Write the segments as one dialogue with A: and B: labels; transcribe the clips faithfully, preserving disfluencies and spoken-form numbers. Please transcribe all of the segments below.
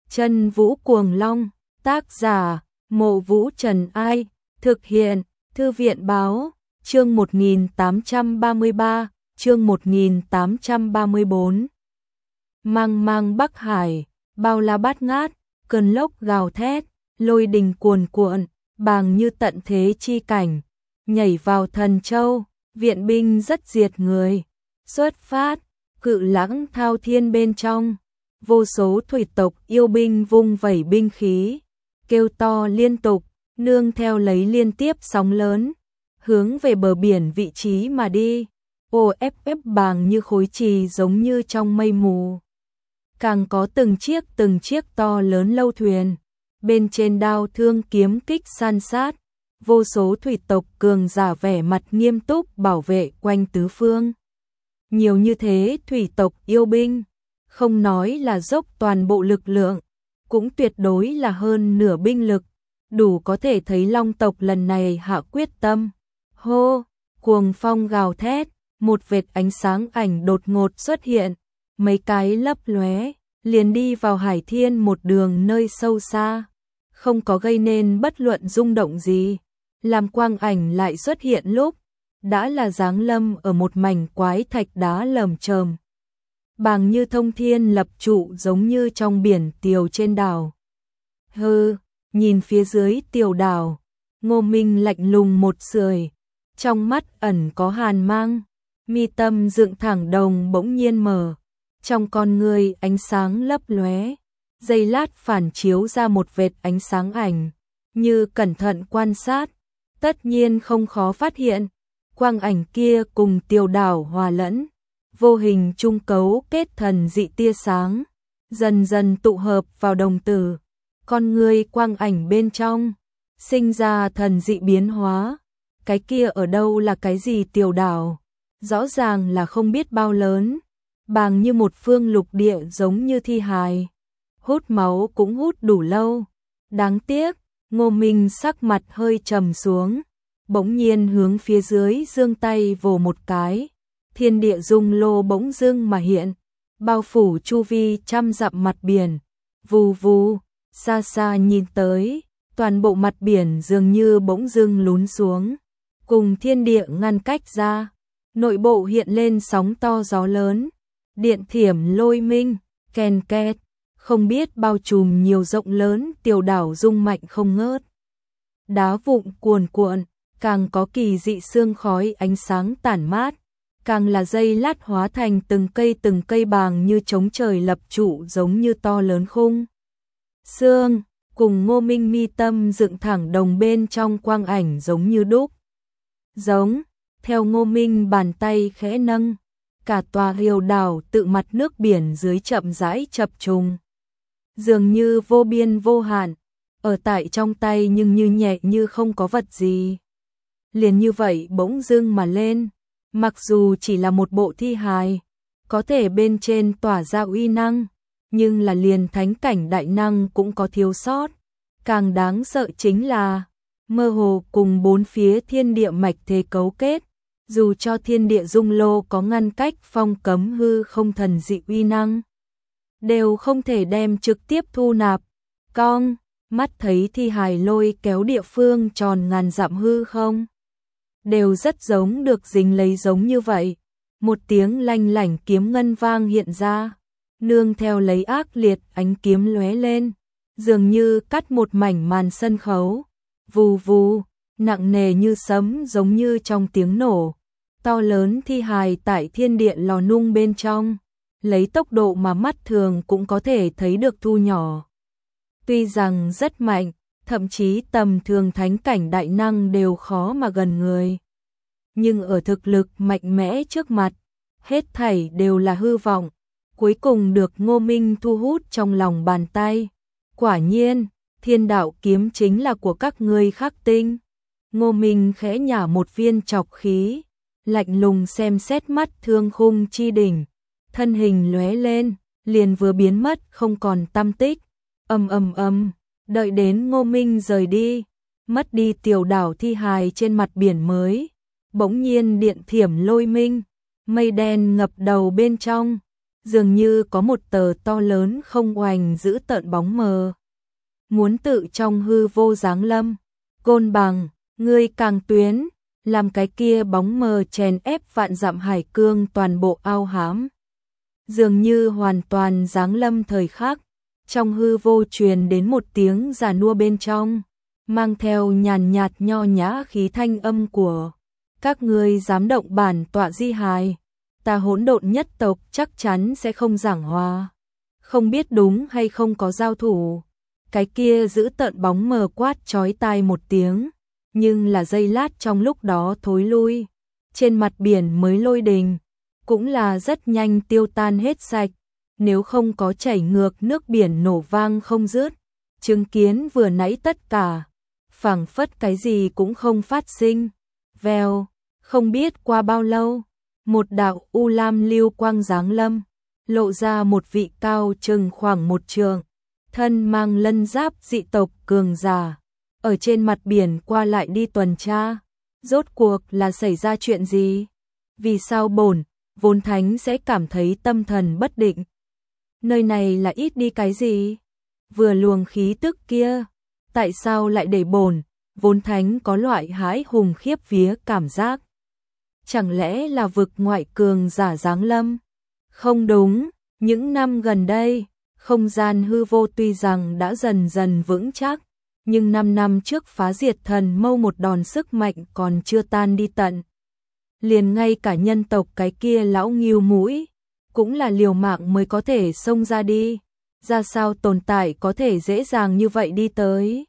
A: Chân Vũ Cuồng Long, tác giả, Mộ Vũ Trần Ai, thực hiện, Thư viện Báo, chương một nghìn tám trăm ba mươi ba, chương một nghìn tám trăm ba mươi bốn. Mang mang Bắc Hải, bao la bát ngát, cơn lốc gào thét, lôi đình cuồn cuộn, bàng như tận thế chi cảnh, nhảy vào Thần Châu, viện binh rất diệt người, xuất phát, cự lãng thao thiên bên trong, vô số thủy tộc yêu binh vung vẩy binh khí, kêu to liên tục, nương theo lấy liên tiếp sóng lớn, hướng về bờ biển vị trí mà đi, ô ép ép bàng như khối trì giống như trong mây mù. Càng có từng chiếc từng chiếc to lớn lâu thuyền, bên trên đao thương kiếm kích san sát, vô số thủy tộc cường giả vẻ mặt nghiêm túc bảo vệ quanh tứ phương. Nhiều như thế thủy tộc yêu binh, không nói là dốc toàn bộ lực lượng, cũng tuyệt đối là hơn nửa binh lực, đủ có thể thấy Long tộc lần này hạ quyết tâm. Hô, cuồng phong gào thét, một vệt ánh sáng ảnh đột ngột xuất hiện, mấy cái lấp lóe, liền đi vào Hải Thiên một đường nơi sâu xa, không có gây nên bất luận rung động gì, làm quang ảnh lại xuất hiện lúc, đã là giáng lâm ở một mảnh quái thạch đá lởm chởm, bàng như thông thiên lập trụ giống như trong biển tiều trên đảo. Hừ, nhìn phía dưới tiều đảo, Ngô Minh lạnh lùng một sưởi, trong mắt ẩn có hàn mang, mi tâm dựng thẳng đồng bỗng nhiên mở, trong con người ánh sáng lấp lóe, giây lát phản chiếu ra một vệt ánh sáng ảnh, như cẩn thận quan sát, tất nhiên không khó phát hiện, quang ảnh kia cùng tiều đảo hòa lẫn, vô hình trung cấu kết thần dị tia sáng, dần dần tụ hợp vào đồng tử, con người quang ảnh bên trong, sinh ra thần dị biến hóa, cái kia ở đâu là cái gì tiều đảo, rõ ràng là không biết bao lớn, bàng như một phương lục địa giống như thi hài, hút máu cũng hút đủ lâu, đáng tiếc, Ngô Minh sắc mặt hơi trầm xuống, bỗng nhiên hướng phía dưới giương tay vồ một cái, thiên địa dung lô bỗng dưng mà hiện, bao phủ chu vi trăm dặm mặt biển, vù vù, xa xa nhìn tới, toàn bộ mặt biển dường như bỗng dưng lún xuống, cùng thiên địa ngăn cách ra, nội bộ hiện lên sóng to gió lớn, điện thiểm lôi minh, kèn két, không biết bao trùm nhiều rộng lớn tiều đảo rung mạnh không ngớt. Đá vụn cuồn cuộn, càng có kỳ dị sương khói ánh sáng tản mát, càng là dây lát hóa thành từng cây từng cây bàng như trống trời lập trụ giống như to lớn khung. Sương, cùng Ngô Minh mi tâm dựng thẳng đồng bên trong quang ảnh giống như đúc. Giống, theo Ngô Minh bàn tay khẽ nâng, cả tòa hiều đảo tự mặt nước biển dưới chậm rãi chập trùng. Dường như vô biên vô hạn, ở tại trong tay nhưng như nhẹ như không có vật gì. Liền như vậy bỗng dưng mà lên, mặc dù chỉ là một bộ thi hài, có thể bên trên tỏa ra uy năng, nhưng là liền thánh cảnh đại năng cũng có thiếu sót. Càng đáng sợ chính là, mơ hồ cùng bốn phía thiên địa mạch thế cấu kết, dù cho thiên địa dung lô có ngăn cách phong cấm hư không thần dị uy năng, đều không thể đem trực tiếp thu nạp. Cong, mắt thấy thi hài lôi kéo địa phương tròn ngàn dặm hư không, đều rất giống được dính lấy giống như vậy. Một tiếng lanh lảnh kiếm ngân vang hiện ra, nương theo lấy ác liệt ánh kiếm lóe lên, dường như cắt một mảnh màn sân khấu, vù vù, nặng nề như sấm giống như trong tiếng nổ. To lớn thi hài tại thiên địa lò nung bên trong, lấy tốc độ mà mắt thường cũng có thể thấy được thu nhỏ. Tuy rằng rất mạnh, thậm chí tầm thường thánh cảnh đại năng đều khó mà gần người. Nhưng ở thực lực mạnh mẽ trước mặt, hết thảy đều là hư vọng, cuối cùng được Ngô Minh thu hút trong lòng bàn tay. Quả nhiên, thiên đạo kiếm chính là của các ngươi khắc tinh. Ngô Minh khẽ nhả một viên trọc khí, lạnh lùng xem xét mắt thương khung chi đỉnh, thân hình lóe lên, liền vừa biến mất không còn tăm tích. Ầm ầm ầm, đợi đến Ngô Minh rời đi, mất đi tiểu đảo thi hài trên mặt biển mới, bỗng nhiên điện thiểm lôi minh, mây đen ngập đầu bên trong, dường như có một tờ to lớn không oành giữ tợn bóng mờ. Muốn tự trong hư vô giáng lâm, Côn Bằng, ngươi càng tuyến, làm cái kia bóng mờ chèn ép vạn dặm hải cương toàn bộ ao hám. Dường như hoàn toàn giáng lâm thời khắc, trong hư vô truyền đến một tiếng già nua bên trong, mang theo nhàn nhạt nho nhã khí thanh âm của các ngươi dám động bản tọa di hài, ta hỗn độn nhất tộc chắc chắn sẽ không giảng hòa. Không biết đúng hay không có giao thủ, cái kia giữ tợn bóng mờ quát chói tai một tiếng, nhưng là giây lát trong lúc đó thối lui, trên mặt biển mới lôi đình, cũng là rất nhanh tiêu tan hết sạch, nếu không có chảy ngược nước biển nổ vang không dứt, chứng kiến vừa nãy tất cả, phảng phất cái gì cũng không phát sinh. Vèo, không biết qua bao lâu, một đạo u lam lưu quang giáng lâm, lộ ra một vị cao chừng khoảng một trượng, thân mang lân giáp dị tộc cường giả, ở trên mặt biển qua lại đi tuần tra. Rốt cuộc là xảy ra chuyện gì? Vì sao bổn vốn thánh sẽ cảm thấy tâm thần bất định? Nơi này là ít đi cái gì? Vừa luồng khí tức kia, tại sao lại để bổn vốn thánh có loại hãi hùng khiếp vía cảm giác? Chẳng lẽ là vực ngoại cường giả giáng lâm? Không đúng, những năm gần đây, không gian hư vô tuy rằng đã dần dần vững chắc, nhưng năm năm trước phá diệt thần mâu một đòn sức mạnh còn chưa tan đi tận. Liền ngay cả nhân tộc cái kia lão nghiêu mũi, cũng là liều mạng mới có thể xông ra đi, ra sao tồn tại có thể dễ dàng như vậy đi tới.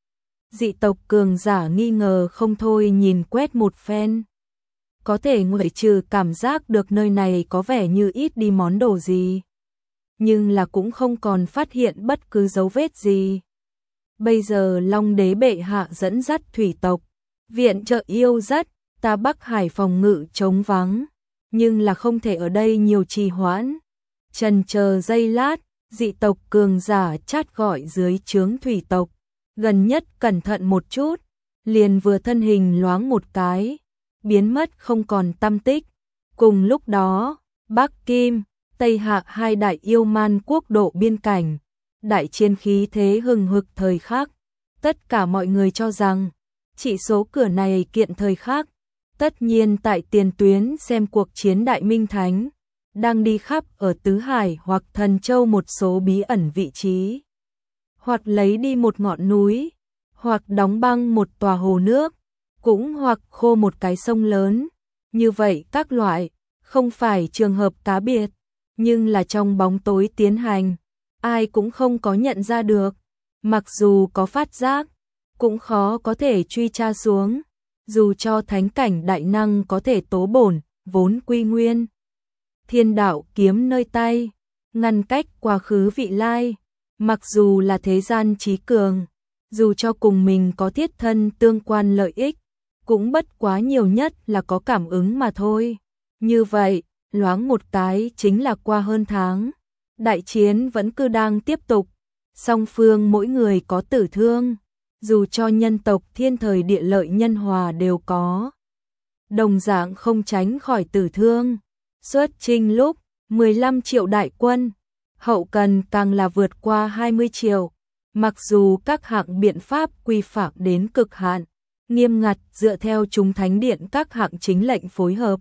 A: Dị tộc cường giả nghi ngờ không thôi nhìn quét một phen. Có thể ngoại trừ cảm giác được nơi này có vẻ như ít đi món đồ gì, nhưng là cũng không còn phát hiện bất cứ dấu vết gì. Bây giờ Long Đế bệ hạ dẫn dắt thủy tộc, viện trợ yêu rất, ta Bắc Hải phòng ngự trống vắng, nhưng là không thể ở đây nhiều trì hoãn. Trần chờ giây lát, dị tộc cường giả chát gọi dưới trướng thủy tộc, gần nhất cẩn thận một chút, liền vừa thân hình loáng một cái, biến mất không còn tăm tích. Cùng lúc đó, Bắc Kim, Tây Hạ hai đại yêu man quốc độ biên cảnh, đại chiến khí thế hừng hực thời khắc. Tất cả mọi người cho rằng, chỉ số cửa này kiện thời khắc, tất nhiên tại tiền tuyến xem cuộc chiến Đại Minh Thánh, đang đi khắp ở Tứ Hải hoặc Thần Châu một số bí ẩn vị trí, hoặc lấy đi một ngọn núi, hoặc đóng băng một tòa hồ nước, cũng hoặc khô một cái sông lớn. Như vậy các loại, không phải trường hợp cá biệt, nhưng là trong bóng tối tiến hành, ai cũng không có nhận ra được. Mặc dù có phát giác, cũng khó có thể truy tra xuống, dù cho thánh cảnh đại năng có thể tố bổn, vốn quy nguyên. Thiên đạo kiếm nơi tay, ngăn cách quá khứ vị lai, mặc dù là thế gian trí cường, dù cho cùng mình có thiết thân tương quan lợi ích, cũng bất quá nhiều nhất là có cảm ứng mà thôi. Như vậy, loáng một cái chính là qua hơn tháng, đại chiến vẫn cứ đang tiếp tục, song phương mỗi người có tử thương, dù cho nhân tộc thiên thời địa lợi nhân hòa đều có, đồng dạng không tránh khỏi tử thương. Xuất chinh lúc mười lăm triệu đại quân, hậu cần càng là vượt qua hai mươi triệu, mặc dù các hạng biện pháp quy phạm đến cực hạn, nghiêm ngặt dựa theo chúng thánh điện các hạng chính lệnh phối hợp,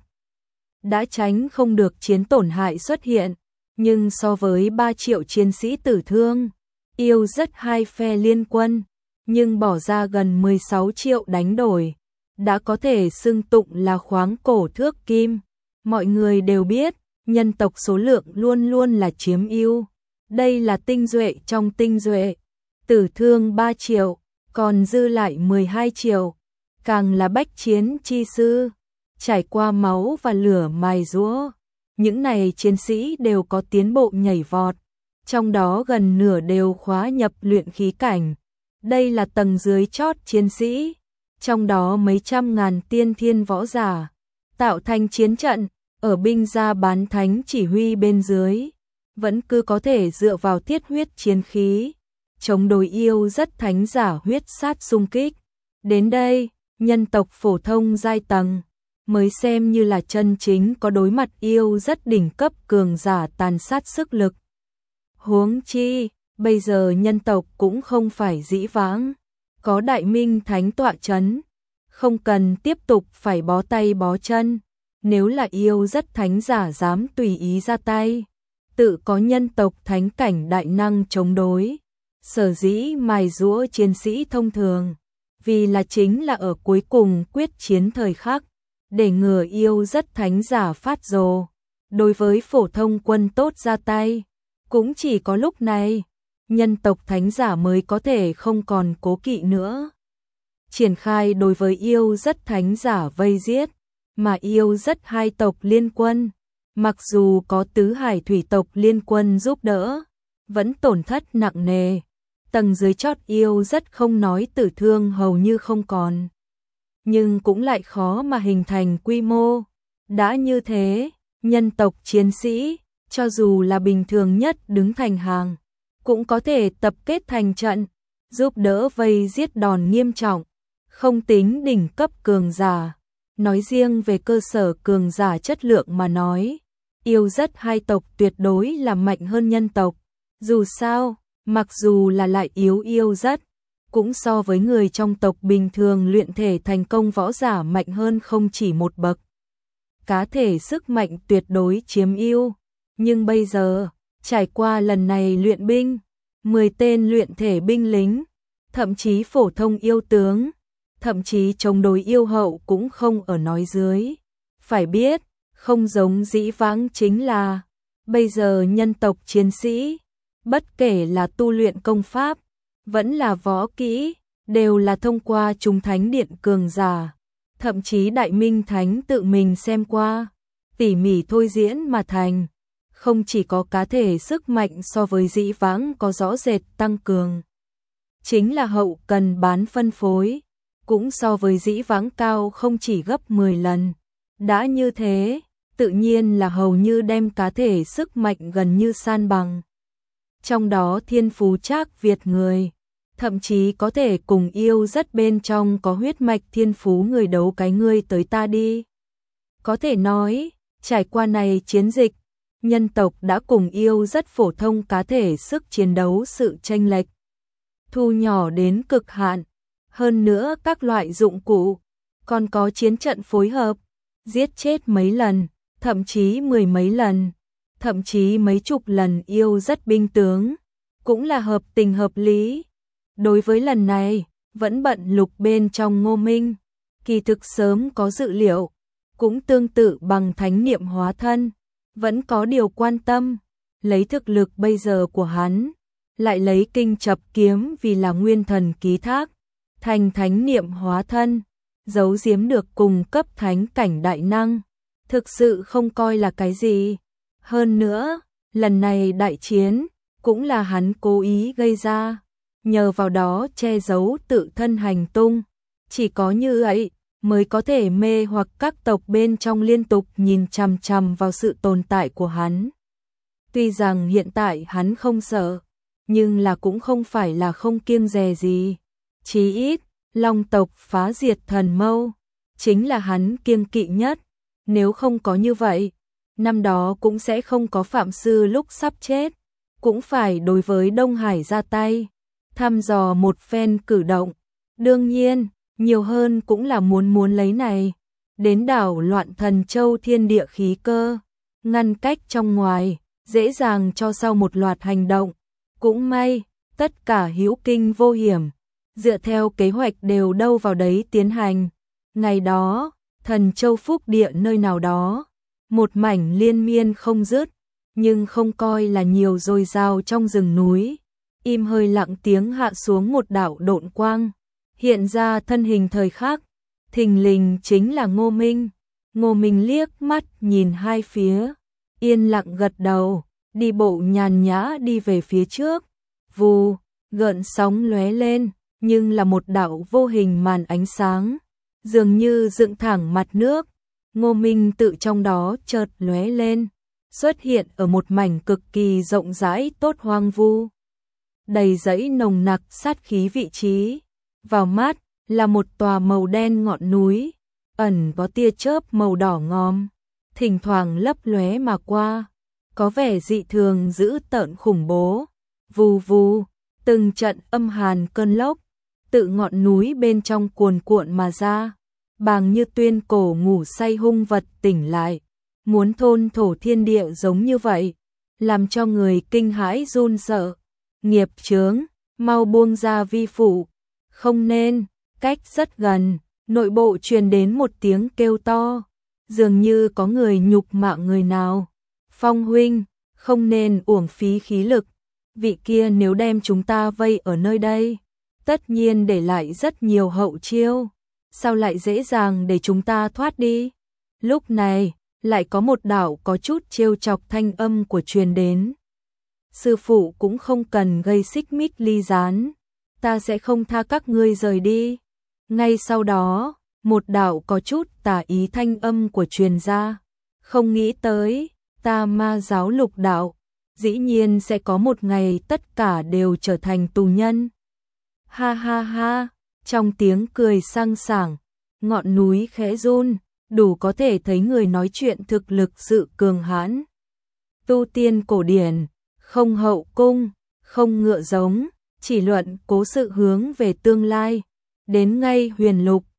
A: đã tránh không được chiến tổn hại xuất hiện, nhưng so với ba triệu chiến sĩ tử thương, yêu rất hai phe liên quân, nhưng bỏ ra gần mười sáu triệu đánh đổi, đã có thể xưng tụng là khoáng cổ thước kim. Mọi người đều biết, nhân tộc số lượng luôn luôn là chiếm ưu, đây là tinh duệ trong tinh duệ, tử thương ba triệu, còn dư lại mười hai triệu, càng là bách chiến chi sư, trải qua máu và lửa mài giũa, những này chiến sĩ đều có tiến bộ nhảy vọt, trong đó gần nửa đều khóa nhập luyện khí cảnh, đây là tầng dưới chót chiến sĩ, trong đó mấy trăm ngàn tiên thiên võ giả, tạo thành chiến trận, ở binh gia bán thánh chỉ huy bên dưới, vẫn cứ có thể dựa vào thiết huyết chiến khí, chống đối yêu rất thánh giả huyết sát xung kích. Đến đây, nhân tộc phổ thông giai tầng, mới xem như là chân chính có đối mặt yêu rất đỉnh cấp cường giả tàn sát sức lực. Huống chi, bây giờ nhân tộc cũng không phải dĩ vãng, có Đại Minh Thánh tọa chấn, không cần tiếp tục phải bó tay bó chân, nếu là yêu rất thánh giả dám tùy ý ra tay, tự có nhân tộc thánh cảnh đại năng chống đối. Sở dĩ mài giũa chiến sĩ thông thường, vì là chính là ở cuối cùng quyết chiến thời khắc, để ngừa yêu rất thánh giả phát rồ, đối với phổ thông quân tốt ra tay, cũng chỉ có lúc này, nhân tộc thánh giả mới có thể không còn cố kỵ nữa. Triển khai đối với yêu rất thánh giả vây giết, mà yêu rất hai tộc liên quân, mặc dù có tứ hải thủy tộc liên quân giúp đỡ, vẫn tổn thất nặng nề. Tầng dưới chót yêu rất không nói tử thương hầu như không còn, nhưng cũng lại khó mà hình thành quy mô. Đã như thế, nhân tộc chiến sĩ, cho dù là bình thường nhất đứng thành hàng, cũng có thể tập kết thành trận, giúp đỡ vây giết đòn nghiêm trọng, không tính đỉnh cấp cường giả. Nói riêng về cơ sở cường giả chất lượng mà nói, yêu rất hai tộc tuyệt đối là mạnh hơn nhân tộc. Dù sao, mặc dù là lại yếu yêu rất, cũng so với người trong tộc bình thường luyện thể thành công võ giả mạnh hơn không chỉ một bậc. Cá thể sức mạnh tuyệt đối chiếm ưu, nhưng bây giờ, trải qua lần này luyện binh, mười tên luyện thể binh lính, thậm chí phổ thông yêu tướng, thậm chí chống đối yêu hậu cũng không ở nói dưới. Phải biết, không giống dĩ vãng chính là, bây giờ nhân tộc chiến sĩ, bất kể là tu luyện công pháp, vẫn là võ kỹ, đều là thông qua chúng thánh điện cường giả, thậm chí Đại Minh Thánh tự mình xem qua, tỉ mỉ thôi diễn mà thành, không chỉ có cá thể sức mạnh so với dĩ vãng có rõ rệt tăng cường, chính là hậu cần bán phân phối, cũng so với dĩ vãng cao không chỉ gấp mười lần. Đã như thế, tự nhiên là hầu như đem cá thể sức mạnh gần như san bằng. Trong đó thiên phú trác Việt người, thậm chí có thể cùng yêu rất bên trong có huyết mạch thiên phú người đấu cái ngươi tới ta đi. Có thể nói, trải qua này chiến dịch, nhân tộc đã cùng yêu rất phổ thông cá thể sức chiến đấu sự chênh lệch, thu nhỏ đến cực hạn. Hơn nữa các loại dụng cụ, còn có chiến trận phối hợp, giết chết mấy lần, thậm chí mười mấy lần, thậm chí mấy chục lần yêu rất binh tướng, cũng là hợp tình hợp lý. Đối với lần này, vẫn bận lục bên trong Ngô Minh, kỳ thực sớm có dự liệu, cũng tương tự bằng thánh niệm hóa thân, vẫn có điều quan tâm, lấy thực lực bây giờ của hắn, lại lấy kinh chập kiếm vì là nguyên thần ký thác, thành thánh niệm hóa thân, giấu giếm được cùng cấp thánh cảnh đại năng, thực sự không coi là cái gì. Hơn nữa, lần này đại chiến, cũng là hắn cố ý gây ra, nhờ vào đó che giấu tự thân hành tung, chỉ có như vậy mới có thể mê hoặc các tộc bên trong liên tục nhìn chằm chằm vào sự tồn tại của hắn. Tuy rằng hiện tại hắn không sợ, nhưng là cũng không phải là không kiêng dè gì. Chí ít, Long tộc phá diệt thần mâu, chính là hắn kiêng kỵ nhất. Nếu không có như vậy, năm đó cũng sẽ không có Phạm Sư lúc sắp chết, cũng phải đối với Đông Hải ra tay, thăm dò một phen cử động. Đương nhiên, nhiều hơn cũng là muốn muốn lấy này, đến đảo loạn Thần Châu thiên địa khí cơ, ngăn cách trong ngoài, dễ dàng cho sau một loạt hành động. Cũng may, tất cả hữu kinh vô hiểm, dựa theo kế hoạch đều đâu vào đấy tiến hành. Ngày đó, Thần Châu Phúc địa nơi nào đó, một mảnh liên miên không dứt, nhưng không coi là nhiều dồi dào trong rừng núi. Im hơi lặng tiếng hạ xuống một đạo độn quang, hiện ra thân hình thời khắc, thình lình chính là Ngô Minh. Ngô Minh liếc mắt nhìn hai phía, yên lặng gật đầu, đi bộ nhàn nhã đi về phía trước. Vù, gợn sóng lóe lên, nhưng là một đạo vô hình màn ánh sáng, dường như dựng thẳng mặt nước. Ngô Minh tự trong đó chợt lóe lên, xuất hiện ở một mảnh cực kỳ rộng rãi tốt hoang vu, đầy dãy nồng nặc sát khí vị trí. Vào mắt là một tòa màu đen ngọn núi, ẩn có tia chớp màu đỏ ngòm, thỉnh thoảng lấp lóe mà qua, có vẻ dị thường dữ tợn khủng bố. Vù vù, từng trận âm hàn cơn lốc, tự ngọn núi bên trong cuồn cuộn mà ra, bàng như tuyên cổ ngủ say hung vật tỉnh lại, muốn thôn thổ thiên địa giống như vậy, làm cho người kinh hãi run sợ. Nghiệp chướng, mau buông ra vi phụ, không nên. Cách rất gần, nội bộ truyền đến một tiếng kêu to, dường như có người nhục mạ người nào. Phong huynh, không nên uổng phí khí lực, vị kia nếu đem chúng ta vây ở nơi đây, tất nhiên để lại rất nhiều hậu chiêu, sao lại dễ dàng để chúng ta thoát đi? Lúc này, lại có một đạo có chút trêu chọc thanh âm của truyền đến. Sư phụ cũng không cần gây xích mích ly gián, ta sẽ không tha các ngươi rời đi. Ngay sau đó, một đạo có chút tà ý thanh âm của truyền ra, không nghĩ tới, ta ma giáo lục đạo, dĩ nhiên sẽ có một ngày tất cả đều trở thành tù nhân. Ha ha ha, trong tiếng cười sang sảng, ngọn núi khẽ run, đủ có thể thấy người nói chuyện thực lực sự cường hãn. Tu tiên cổ điển, không hậu cung, không ngựa giống, chỉ luận cố sự hướng về tương lai, đến ngay huyền lục,